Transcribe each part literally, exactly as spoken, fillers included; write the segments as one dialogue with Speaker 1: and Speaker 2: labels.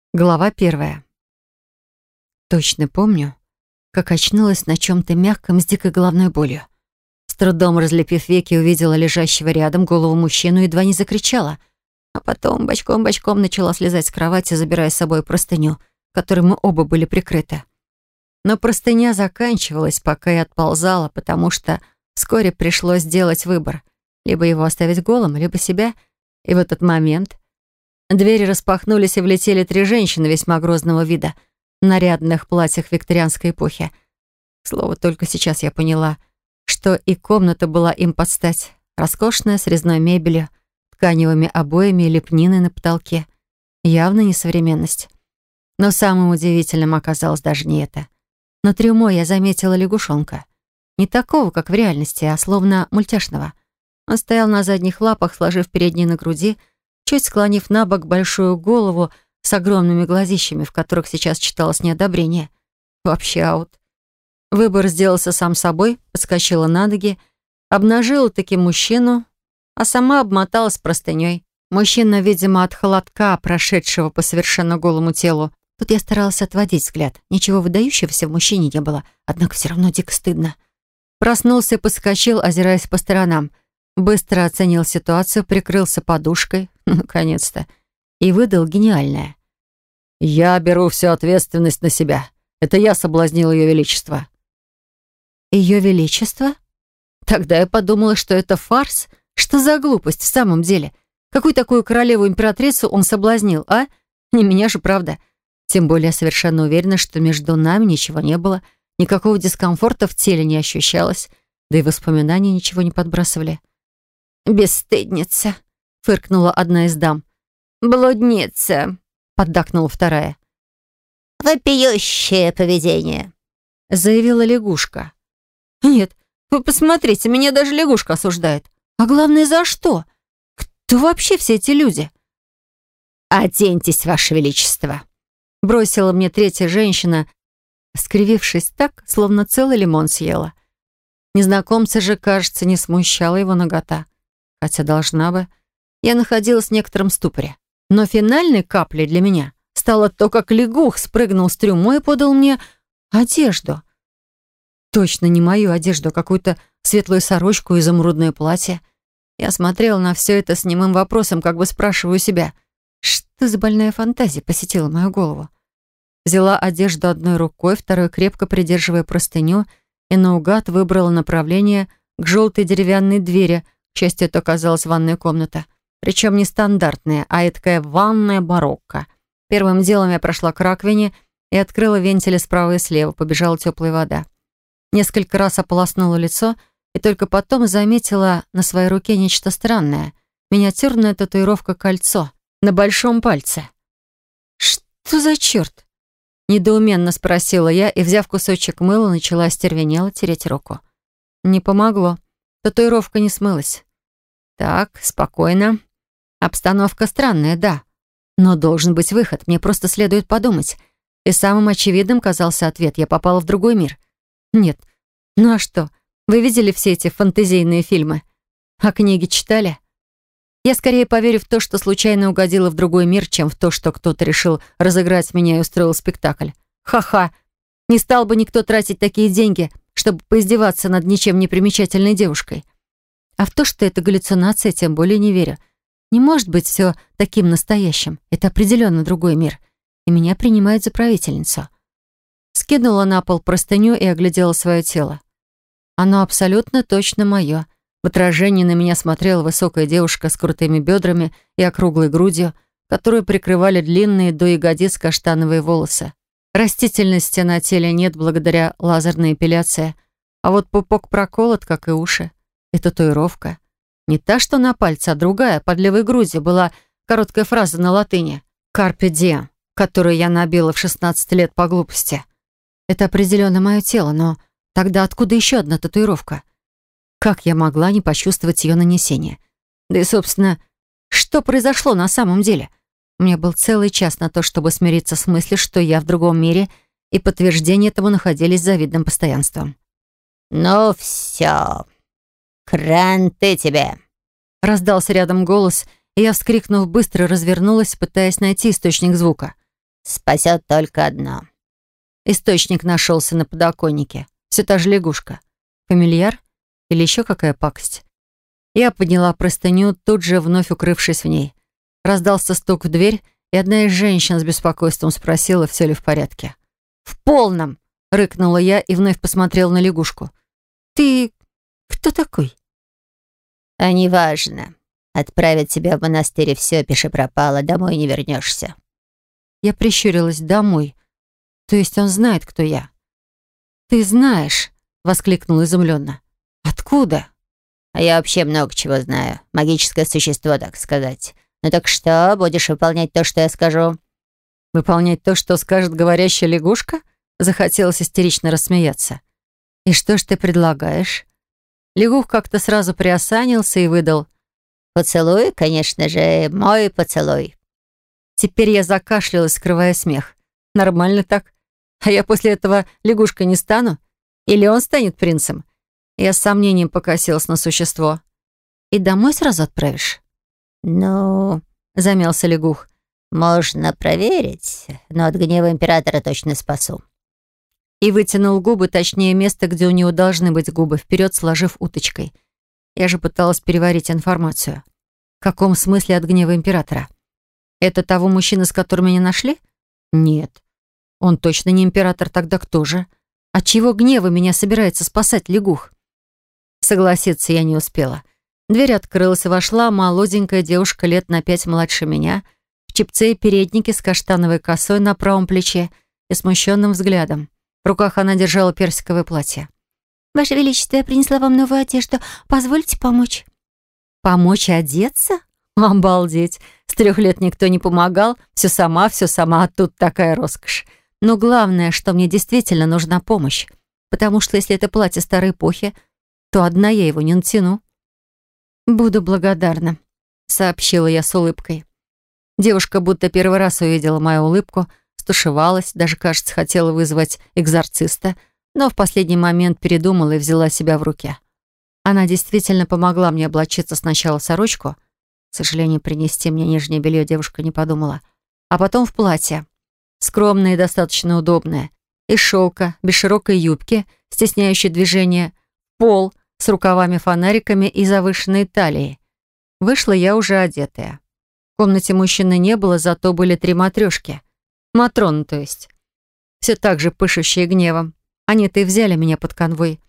Speaker 1: Глава первая. Точно помню, как очнулась на чем-то мягком с дикой головной болью. С трудом разлепив веки, увидела лежащего рядом голову мужчину и едва не закричала. А потом бочком-бочком начала слезать с кровати, забирая с собой простыню, которой мы оба были прикрыты. Но простыня заканчивалась, пока я отползала, потому что вскоре пришлось сделать выбор. Либо его оставить голым, либо себя. И в этот момент двери распахнулись, и влетели три женщины весьма грозного вида, в нарядных платьях викторианской эпохи. К слову, только сейчас я поняла, что и комната была им под стать. Роскошная, с резной мебелью, тканевыми обоями и лепниной на потолке. Явно несовременность. Но самым удивительным оказалось даже не это. На трюмо я заметила лягушонка. Не такого, как в реальности, а словно мультяшного. Он стоял на задних лапах, сложив передние на груди, чуть склонив на бок большую голову с огромными глазищами, в которых сейчас читалось неодобрение. Вообще аут. Выбор сделался сам собой, подскочила на ноги, обнажила таки мужчину, а сама обмоталась простыней. Мужчина, видимо, от холодка, прошедшего по совершенно голому телу. Тут я старалась отводить взгляд. Ничего выдающегося в мужчине не было, однако все равно дико стыдно. Проснулся и подскочил, озираясь по сторонам. Быстро оценил ситуацию, прикрылся подушкой, наконец-то, и выдал гениальное. «Я беру всю ответственность на себя. Это я соблазнил Ее Величество». «Ее Величество?» Тогда я подумала, что это фарс. Что за глупость в самом деле? Какую такую королеву-императрицу он соблазнил, а? Не меня же, правда. Тем более я совершенно уверена, что между нами ничего не было, никакого дискомфорта в теле не ощущалось, да и воспоминания ничего не подбрасывали. «Бесстыдница», — фыркнула одна из дам. «Блудница», — поддакнула вторая.
Speaker 2: «Вопиющее поведение»,
Speaker 1: — заявила лягушка. «Нет, вы посмотрите, меня даже лягушка осуждает. А главное, за что? Кто вообще все эти люди?»
Speaker 2: «Оденьтесь, Ваше Величество»,
Speaker 1: — бросила мне третья женщина, скривившись так, словно целый лимон съела. Незнакомца же, кажется, не смущала его нагота. Хотя должна бы. Я находилась в некотором ступоре. Но финальной каплей для меня стало то, как лягух спрыгнул с трюмо и подал мне одежду. Точно не мою одежду, а какую-то светлую сорочку и изумрудное платье. Я смотрела на все это с немым вопросом, как бы спрашиваю себя, что за больная фантазия посетила мою голову. Взяла одежду одной рукой, второй крепко придерживая простыню, и наугад выбрала направление к желтой деревянной двери. К счастью, это оказалась ванная комната. Причем не стандартная, а эдакая ванная барокко. Первым делом я прошла к раковине и открыла вентили справа и слева. Побежала теплая вода. Несколько раз ополоснула лицо и только потом заметила на своей руке нечто странное. Миниатюрная татуировка-кольцо на большом пальце. «Что за черт?» Недоуменно спросила я и, взяв кусочек мыла, начала остервенело тереть руку. Не помогло. Татуировка не смылась. Так, спокойно. Обстановка странная, да. Но должен быть выход, мне просто следует подумать. И самым очевидным казался ответ. Я попала в другой мир. Нет. Ну а что? Вы видели все эти фэнтезийные фильмы? А книги читали? Я скорее поверю в то, что случайно угодила в другой мир, чем в то, что кто-то решил разыграть меня и устроил спектакль. Ха-ха. Не стал бы никто тратить такие деньги, чтобы поиздеваться над ничем не примечательной девушкой. А в то, что это галлюцинация, тем более не верю. Не может быть все таким настоящим. Это определенно другой мир. И меня принимают за правительницу. Скинула на пол простыню и оглядела свое тело. Оно абсолютно точно мое. В отражении на меня смотрела высокая девушка с крутыми бедрами и округлой грудью, которую прикрывали длинные до ягодиц каштановые волосы. Растительности на теле нет благодаря лазерной эпиляции, а вот пупок проколот, как и уши. И татуировка. Не та, что на пальце, а другая, под левой грудью, была короткая фраза на латыни «Carpe diem», которую я набила в шестнадцать лет по глупости. Это определенно мое тело, но тогда откуда еще одна татуировка? Как я могла не почувствовать ее нанесение? Да и, собственно, что произошло на самом деле? У меня был целый час на то, чтобы смириться с мыслью, что я в другом мире, и подтверждения этому находились с завидным постоянством.
Speaker 2: «Ну все, кранты тебе!»
Speaker 1: Раздался рядом голос, и я, вскрикнув, быстро развернулась, пытаясь найти источник звука.
Speaker 2: спасет только одно.
Speaker 1: Источник нашелся на подоконнике. Все та же лягушка. Фамильяр? Или еще какая пакость? Я подняла простыню, тут же вновь укрывшись в ней. Раздался стук в дверь, и одна из женщин с беспокойством спросила, все ли в порядке. «В полном!» — рыкнула я и вновь посмотрела на лягушку. «Ты кто такой?»
Speaker 2: «А неважно. Отправят тебя в монастырь, и все, пиши пропало, домой не вернешься».
Speaker 1: Я прищурилась. «Домой? То есть он знает, кто я?» «Ты знаешь?» — воскликнула изумленно. «Откуда?»
Speaker 2: «А я вообще много чего знаю. Магическое существо, так сказать. Ну так что, будешь выполнять то, что я скажу?»
Speaker 1: «Выполнять то, что скажет говорящая лягушка?» Захотелось истерично рассмеяться. «И что ж ты предлагаешь?» Лягух как-то сразу приосанился и выдал:
Speaker 2: «Поцелуй, конечно же, мой поцелуй».
Speaker 1: Теперь я закашлялась, скрывая смех. Нормально так. А я после этого лягушкой не стану? Или он станет принцем? Я с сомнением покосилась на существо. «И домой сразу отправишь?»
Speaker 2: «Ну...» —
Speaker 1: замялся лягух.
Speaker 2: «Можно проверить, но от гнева императора точно спасу».
Speaker 1: И вытянул губы, точнее, место, где у него должны быть губы, вперед сложив уточкой. Я же пыталась переварить информацию. В каком смысле от гнева императора? Это того мужчины, с которым меня нашли? Нет. Он точно не император, тогда кто же? От чьего гнева меня собирается спасать лягух? Согласиться я не успела. Дверь открылась, и вошла молоденькая девушка лет на пять младше меня, в чепце и переднике с каштановой косой на правом плече и смущенным взглядом. В руках она держала персиковое платье.
Speaker 3: «Ваше Величество, я принесла вам новую одежду. Позвольте помочь?»
Speaker 1: «Помочь одеться? Обалдеть! С трех лет никто не помогал. Все сама, все сама, а тут такая роскошь. Но главное, что мне действительно нужна помощь. Потому что если это платье старой эпохи, то одна я его не натяну». «Буду благодарна», — сообщила я с улыбкой. Девушка будто первый раз увидела мою улыбку, стушевалась, даже, кажется, хотела вызвать экзорциста, но в последний момент передумала и взяла себя в руки. Она действительно помогла мне облачиться сначала в сорочку, к сожалению, принести мне нижнее белье девушка не подумала, а потом в платье. Скромное и достаточно удобное, из шелка, без широкой юбки, стесняющей движения, пол с рукавами-фонариками и завышенной талией. Вышла я уже одетая. В комнате мужчины не было, зато были три матрешки. Матроны, то есть. Все так же пышущие гневом. Они-то и взяли меня под конвой.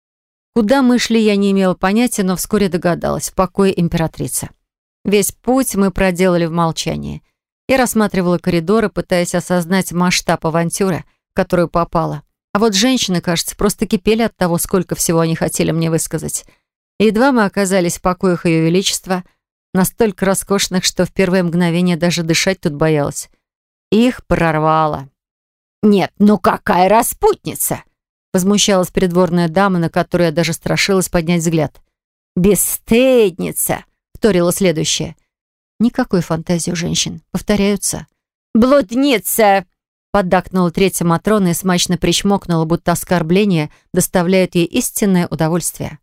Speaker 1: Куда мы шли, я не имела понятия, но вскоре догадалась. В покое императрицы. Весь путь мы проделали в молчании. Я рассматривала коридоры, пытаясь осознать масштаб авантюры, в которую попала. А вот женщины, кажется, просто кипели от того, сколько всего они хотели мне высказать. И едва мы оказались в покоях Ее Величества, настолько роскошных, что в первое мгновение даже дышать тут боялась. Их прорвало.
Speaker 2: «Нет, ну какая распутница!»
Speaker 1: Возмущалась придворная дама, на которую я даже страшилась поднять взгляд.
Speaker 2: «Бесстыдница!» — вторила следующая.
Speaker 1: Никакой фантазии у женщин. Повторяются.
Speaker 2: «Блудница!»
Speaker 1: — поддакнула третья Матрона и смачно причмокнула, будто оскорбление доставляет ей истинное удовольствие.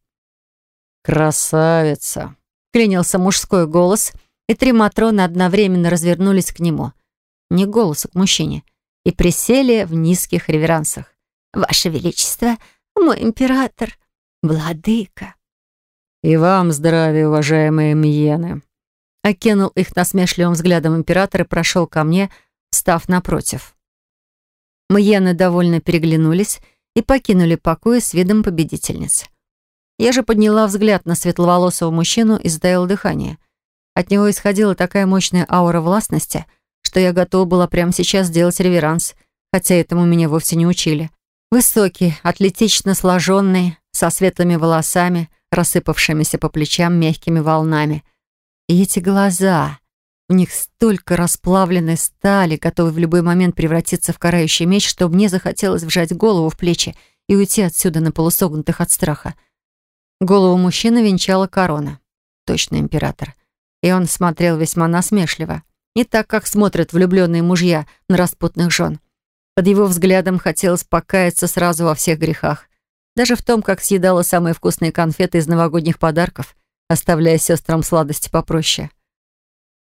Speaker 1: «Красавица!» — клянился мужской голос, и три Матроны одновременно развернулись к нему. Не к голосу, к мужчине. И присели в низких реверансах.
Speaker 3: «Ваше Величество, мой император, владыка».
Speaker 1: «И вам здравия, уважаемые миены!» Окинул их насмешливым взглядом император и прошел ко мне, встав напротив. Миены довольно переглянулись и покинули покои с видом победительницы. Я же подняла взгляд на светловолосого мужчину и затаила дыхание. От него исходила такая мощная аура властности, что я готова была прямо сейчас сделать реверанс, хотя этому меня вовсе не учили. Высокий, атлетично сложенный, со светлыми волосами, рассыпавшимися по плечам мягкими волнами. И эти глаза, у них столько расплавленной стали, готовы в любой момент превратиться в карающий меч, что мне захотелось вжать голову в плечи и уйти отсюда на полусогнутых от страха. Голову мужчины венчала корона. Точно император. И он смотрел весьма насмешливо. Не так, как смотрят влюбленные мужья на распутных жен. Под его взглядом хотелось покаяться сразу во всех грехах. Даже в том, как съедала самые вкусные конфеты из новогодних подарков, оставляя сестрам сладости попроще.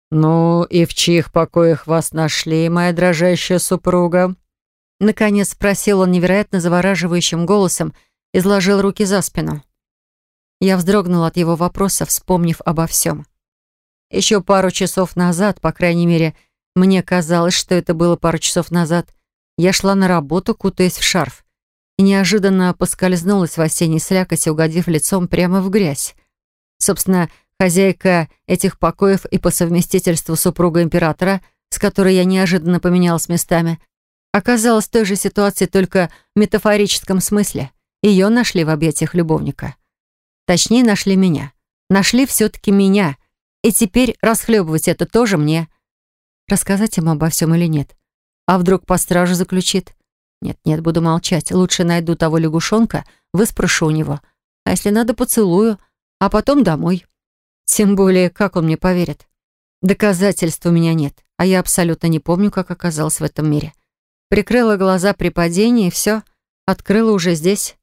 Speaker 1: «Ну и в чьих покоях вас нашли, моя дрожащая супруга?» Наконец спросил он невероятно завораживающим голосом, изложил руки за спину. Я вздрогнула от его вопроса, вспомнив обо всем. Еще пару часов назад, по крайней мере, мне казалось, что это было пару часов назад, я шла на работу, кутаясь в шарф, и неожиданно поскользнулась в осенней слякоти, угодив лицом прямо в грязь. Собственно, хозяйка этих покоев и по совместительству супруга императора, с которой я неожиданно поменялась местами, оказалась в той же ситуации, только в метафорическом смысле. Ее нашли в объятиях любовника. Точнее, нашли меня. Нашли все-таки меня. И теперь расхлебывать это тоже мне. Рассказать ему обо всем или нет? А вдруг по стражу заключит? Нет-нет, буду молчать. Лучше найду того лягушонка, выспрошу у него. А если надо, поцелую. А потом домой. Тем более, как он мне поверит? Доказательств у меня нет. А я абсолютно не помню, как оказалась в этом мире. Прикрыла глаза при падении, и все. Открыла уже здесь.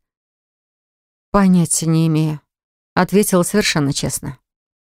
Speaker 1: Понятия не имею. Ответила совершенно честно.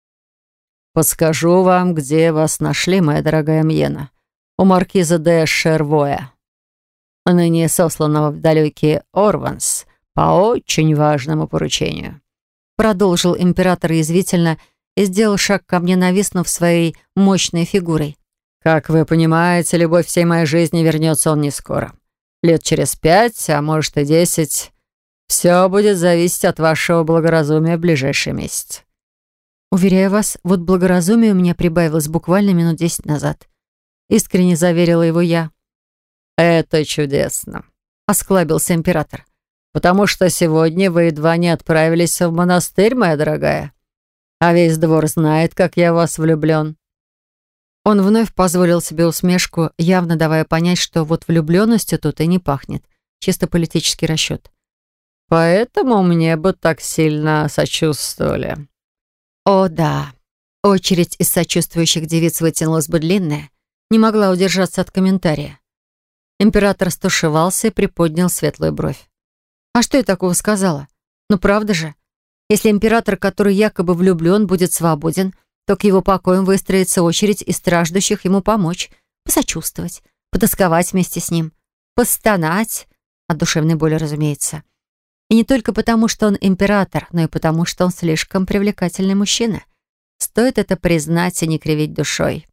Speaker 1: «Подскажу вам, где вас нашли, моя дорогая Мьена. У маркиза де Шервоя, ныне сосланного в далекий Орванс по очень важному поручению», продолжил император язвительно и сделал шаг ко мне, нависнув своей мощной фигурой. «Как вы понимаете, любовь всей моей жизни вернется он не скоро. Лет через пять, а может и десять. Все будет зависеть от вашего благоразумия в ближайший месяц». Уверяю вас, вот благоразумие у меня прибавилось буквально минут десять назад. Искренне заверила его я. «Это чудесно», — осклабился император. «Потому что сегодня вы едва не отправились в монастырь, моя дорогая. А весь двор знает, как я в вас влюблен». Он вновь позволил себе усмешку, явно давая понять, что вот влюбленностью тут и не пахнет. Чисто политический расчет. «Поэтому мне бы так сильно сочувствовали». О, да. Очередь из сочувствующих девиц вытянулась бы длинная. Не могла удержаться от комментария. Император стушевался и приподнял светлую бровь. «А что я такого сказала? Ну правда же? Если император, который якобы влюблен, будет свободен, то к его покоям выстроится очередь из страждущих ему помочь, посочувствовать, потасковать вместе с ним, постонать, от душевной боли, разумеется. И не только потому, что он император, но и потому, что он слишком привлекательный мужчина. Стоит это признать и не кривить душой».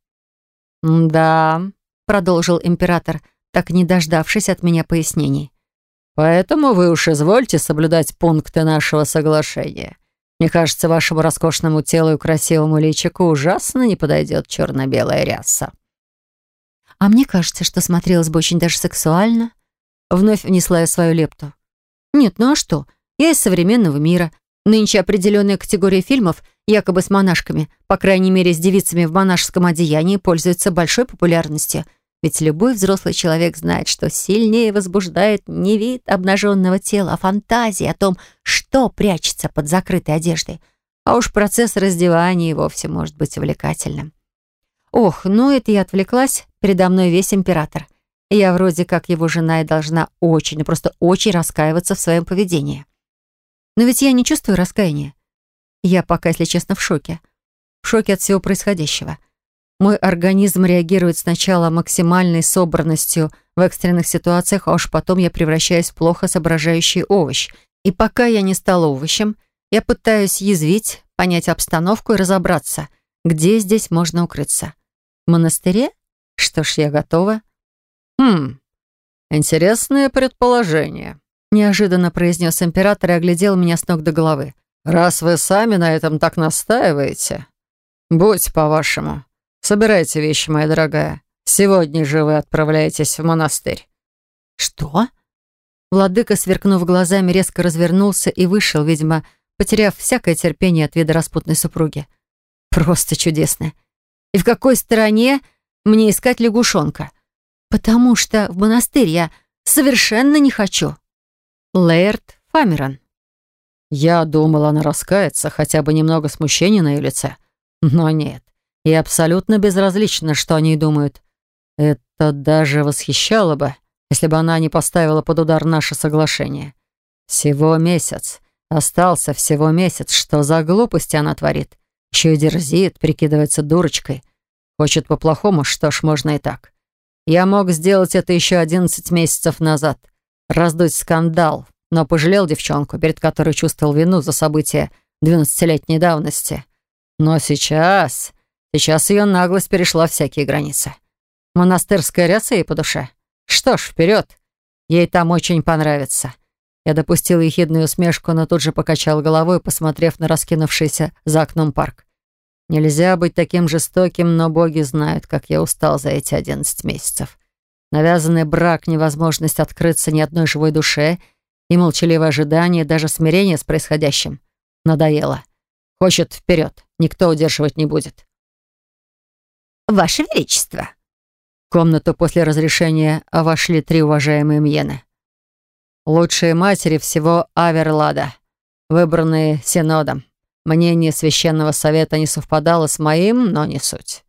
Speaker 1: «Да», — продолжил император, так и не дождавшись от меня пояснений. «Поэтому вы уж извольте соблюдать пункты нашего соглашения. Мне кажется, вашему роскошному телу и красивому личику ужасно не подойдет черно-белая ряса». «А мне кажется, что смотрелось бы очень даже сексуально». Вновь внесла я свою лепту. «Нет, ну а что? Я из современного мира. Нынче определенная категория фильмов, якобы с монашками, по крайней мере, с девицами в монашеском одеянии, пользуется большой популярностью. Ведь любой взрослый человек знает, что сильнее возбуждает не вид обнаженного тела, а фантазия о том, что прячется под закрытой одеждой. А уж процесс раздевания и вовсе может быть увлекательным». Ох, ну это я отвлеклась, передо мной весь император. Я вроде как его жена и должна очень, ну просто очень раскаиваться в своем поведении. Но ведь я не чувствую раскаяния. Я пока, если честно, в шоке. В шоке от всего происходящего. Мой организм реагирует сначала максимальной собранностью в экстренных ситуациях, а уж потом я превращаюсь в плохо соображающий овощ. И пока я не стала овощем, я пытаюсь язвить, понять обстановку и разобраться, где здесь можно укрыться. В монастыре? Что ж, я готова. «Хм, интересное предположение», — неожиданно произнес император и оглядел меня с ног до головы. «Раз вы сами на этом так настаиваете, будь по-вашему. Собирайте вещи, моя дорогая. Сегодня же вы отправляетесь в монастырь». «Что?» Владыка, сверкнув глазами, резко развернулся и вышел, видимо, потеряв всякое терпение от вида распутной супруги. «Просто чудесно. И в какой стороне мне искать лягушонка? Потому что в монастырь я совершенно не хочу». Лэрд Фамерон. Я думала, она раскается, хотя бы немного смущения на ее лице. Но нет, и абсолютно безразлично, что они думают. Это даже восхищало бы, если бы она не поставила под удар наше соглашение. Всего месяц. Остался всего месяц. Что за глупости она творит? Еще и дерзит, прикидывается дурочкой. Хочет по-плохому, что ж, можно и так. Я мог сделать это еще одиннадцать месяцев назад. Раздуть скандал, но пожалел девчонку, перед которой чувствовал вину за события двенадцатилетней давности. Но сейчас... Сейчас ее наглость перешла всякие границы. Монастырская ряса ей по душе. Что ж, вперед. Ей там очень понравится. Я допустил ехидную усмешку, но тут же покачал головой, посмотрев на раскинувшийся за окном парк. Нельзя быть таким жестоким, но боги знают, как я устал за эти одиннадцать месяцев. Навязанный брак, невозможность открыться ни одной живой душе и молчаливое ожидание, даже смирение с происходящим. Надоело. Хочет вперед. Никто удерживать не будет.
Speaker 2: «Ваше Величество!»
Speaker 1: В комнату после разрешения вошли три уважаемые мьены. Лучшие матери всего Аверлада, выбранные Синодом. Мнение священного совета не совпадало с моим, но не суть.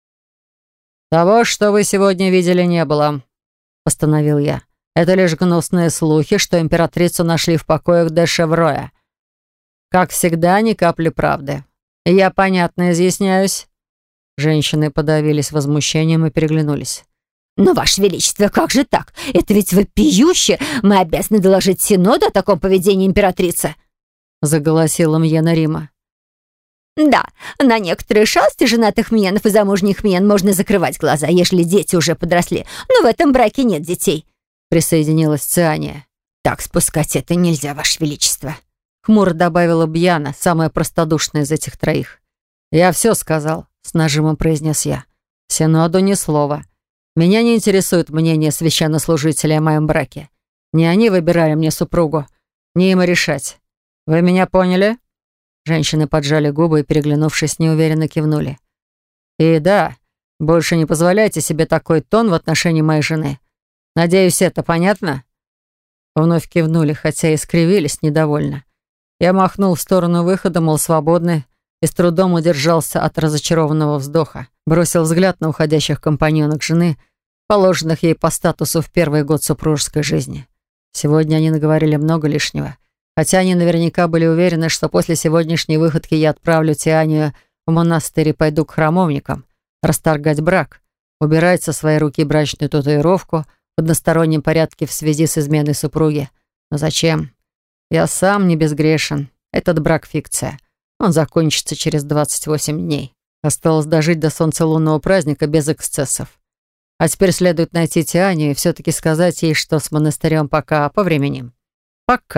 Speaker 1: «Того, что вы сегодня видели, не было», — постановил я. «Это лишь гнусные слухи, что императрицу нашли в покоях де Шевроя. Как всегда, ни капли правды. Я понятно изъясняюсь». Женщины подавились возмущением и переглянулись.
Speaker 2: «Но, Ваше Величество, как же так? Это ведь вопиюще! Мы обязаны доложить Синоду о таком поведении императрицы!»
Speaker 1: Заголосила мьена Рима.
Speaker 2: «Да, на некоторые шалости женатых мьенов и замужних мьен можно закрывать глаза, если дети уже подросли. Но в этом браке нет детей», — присоединилась Циания. «Так спускать это нельзя, Ваше Величество», —
Speaker 1: хмуро добавила Бьяна, самая простодушная из этих троих. «Я все сказал», — с нажимом произнес я. «Синоду ни слова. Меня не интересует мнение священнослужителя о моем браке. Не они выбирали мне супругу, не им и решать. Вы меня поняли?» Женщины поджали губы и, переглянувшись, неуверенно кивнули. «И да, больше не позволяйте себе такой тон в отношении моей жены. Надеюсь, это понятно?» Вновь кивнули, хотя и скривились недовольно. Я махнул в сторону выхода, мол, свободны, и с трудом удержался от разочарованного вздоха. Бросил взгляд на уходящих компаньонок жены, положенных ей по статусу в первый год супружеской жизни. Сегодня они наговорили много лишнего. Хотя они наверняка были уверены, что после сегодняшней выходки я отправлю Тианию в монастырь и пойду к храмовникам, расторгать брак, убирать со своей руки брачную татуировку в одностороннем порядке в связи с изменой супруги. Но зачем? Я сам не безгрешен. Этот брак — фикция. Он закончится через двадцать восемь дней. Осталось дожить до солнцелунного праздника без эксцессов. А теперь следует найти Тианию и все-таки сказать ей, что с монастырем пока повременим. Пока.